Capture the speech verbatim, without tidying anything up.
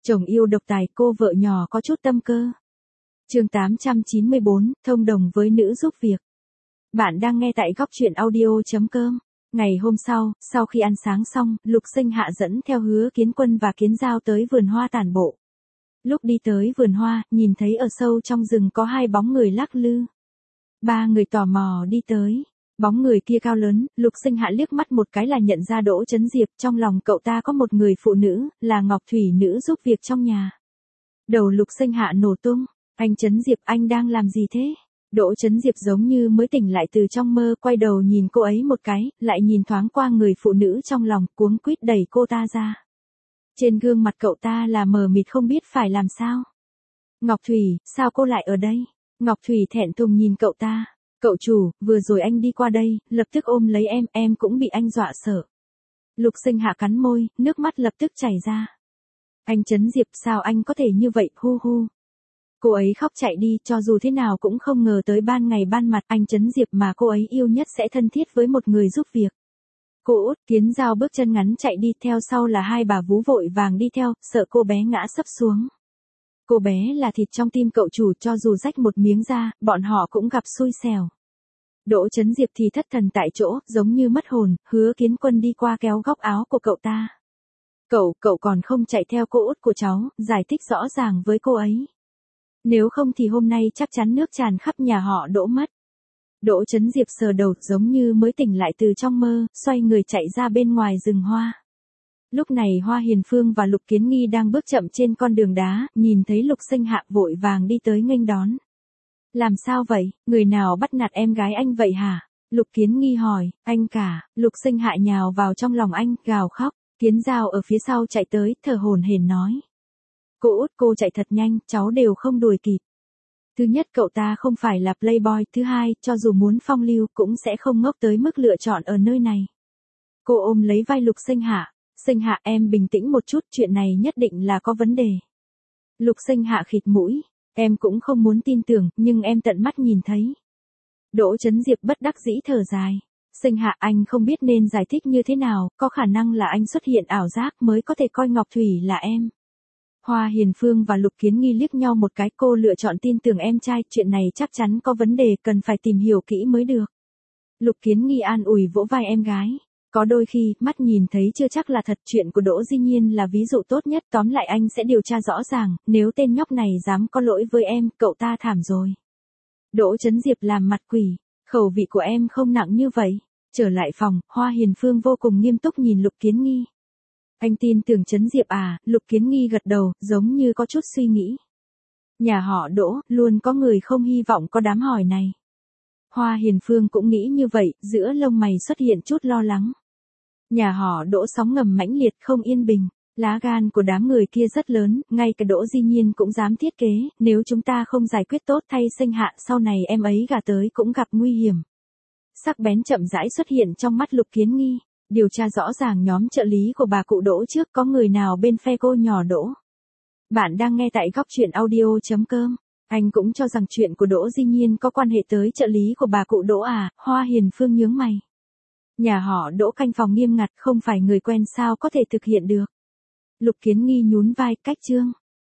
Chồng yêu độc tài, cô vợ nhỏ có chút tâm cơ. Chương tám trăm chín mươi bốn, thông đồng với nữ giúp việc. Bạn đang nghe tại góc truyện audio chấm com. Ngày hôm sau, sau khi ăn sáng xong, Lục Sinh Hạ dẫn theo Hứa Kiến Quân và Kiến Giao tới vườn hoa tản bộ. Lúc đi tới vườn hoa, nhìn thấy ở sâu trong rừng có hai bóng người lắc lư. Ba người tò mò đi tới. Bóng người kia cao lớn, Lục Sinh Hạ liếc mắt một cái là nhận ra Đỗ Chấn Diệp, trong lòng cậu ta có một người phụ nữ, là Ngọc Thủy, nữ giúp việc trong nhà. Đầu Lục Sinh Hạ nổ tung, anh Chấn Diệp, anh đang làm gì thế? Đỗ Chấn Diệp giống như mới tỉnh lại từ trong mơ, quay đầu nhìn cô ấy một cái, lại nhìn thoáng qua người phụ nữ trong lòng, cuống quýt đẩy cô ta ra. Trên gương mặt cậu ta là mờ mịt không biết phải làm sao. Ngọc Thủy, sao cô lại ở đây? Ngọc Thủy thẹn thùng nhìn cậu ta. Cậu chủ, vừa rồi anh đi qua đây, lập tức ôm lấy em, em cũng bị anh dọa sợ. Lục Sinh Hạ cắn môi, nước mắt lập tức chảy ra. Anh Chấn Diệp, sao anh có thể như vậy, hu hu. Cô ấy khóc chạy đi, cho dù thế nào cũng không ngờ tới ban ngày ban mặt anh Chấn Diệp mà cô ấy yêu nhất sẽ thân thiết với một người giúp việc. Cô Út, Kiến Giao bước chân ngắn chạy đi, theo sau là hai bà vú vội vàng đi theo, sợ cô bé ngã sấp xuống. Cô bé là thịt trong tim cậu chủ, cho dù rách một miếng da, bọn họ cũng gặp xui xẻo. Đỗ Chấn Diệp thì thất thần tại chỗ, giống như mất hồn. Hứa Kiến Quân đi qua kéo góc áo của cậu ta. Cậu, cậu còn không chạy theo cô Út của cháu, giải thích rõ ràng với cô ấy. Nếu không thì hôm nay chắc chắn nước tràn khắp nhà họ Đỗ mất. Đỗ Chấn Diệp sờ đầu, giống như mới tỉnh lại từ trong mơ, xoay người chạy ra bên ngoài rừng hoa. Lúc này Hoa Hiền Phương và Lục Kiến Nghi đang bước chậm trên con đường đá, nhìn thấy Lục Sinh Hạ vội vàng đi tới nghênh đón. Làm sao vậy, người nào bắt nạt em gái anh vậy hả? Lục Kiến Nghi hỏi. Anh cả. Lục Sinh Hạ nhào vào trong lòng anh, gào khóc. Kiến Giao ở phía sau chạy tới, thở hổn hển nói. Cô Út, cô chạy thật nhanh, cháu đều không đuổi kịp. Thứ nhất, cậu ta không phải là playboy, thứ hai, cho dù muốn phong lưu cũng sẽ không ngốc tới mức lựa chọn ở nơi này. Cô ôm lấy vai Lục Sinh Hạ. Sinh Hạ, em bình tĩnh một chút, chuyện này nhất định là có vấn đề. Lục Sinh Hạ khịt mũi. Em cũng không muốn tin tưởng, nhưng em tận mắt nhìn thấy. Đỗ Chấn Diệp bất đắc dĩ thở dài. Sinh Hạ, anh không biết nên giải thích như thế nào, có khả năng là anh xuất hiện ảo giác mới có thể coi Ngọc Thủy là em. Hoa Hiền Phương và Lục Kiến Nghi liếc nhau một cái, cô lựa chọn tin tưởng em trai, chuyện này chắc chắn có vấn đề, cần phải tìm hiểu kỹ mới được. Lục Kiến Nghi an ủi vỗ vai em gái. Có đôi khi, mắt nhìn thấy chưa chắc là thật, chuyện của Đỗ Di Nhiên là ví dụ tốt nhất, tóm lại anh sẽ điều tra rõ ràng, nếu tên nhóc này dám có lỗi với em, cậu ta thảm rồi. Đỗ Chấn Diệp làm mặt quỷ, khẩu vị của em không nặng như vậy. Trở lại phòng, Hoa Hiền Phương vô cùng nghiêm túc nhìn Lục Kiến Nghi. Anh tin tưởng Chấn Diệp à? Lục Kiến Nghi gật đầu, giống như có chút suy nghĩ. Nhà họ Đỗ, luôn có người không hy vọng có đám hỏi này. Hoa Hiền Phương cũng nghĩ như vậy, giữa lông mày xuất hiện chút lo lắng. Nhà họ Đỗ sóng ngầm mãnh liệt, không yên bình. Lá gan của đám người kia rất lớn, ngay cả Đỗ Di Nhiên cũng dám thiết kế, nếu chúng ta không giải quyết tốt thay Sinh Hạ, sau này em ấy gả tới cũng gặp nguy hiểm. Sắc bén chậm rãi xuất hiện trong mắt Lục Kiến Nghi. Điều tra rõ ràng nhóm trợ lý của bà cụ Đỗ trước, có người nào bên phe cô nhỏ Đỗ. Bạn đang nghe tại góc truyện audio chấm com. Anh cũng cho rằng chuyện của Đỗ Di Nhiên có quan hệ tới trợ lý của bà cụ Đỗ à? Hoa Hiền Phương nhướng mày. Nhà họ Đỗ canh phòng nghiêm ngặt, không phải người quen sao có thể thực hiện được. Lục Kiến Nghi nhún vai, cách chương.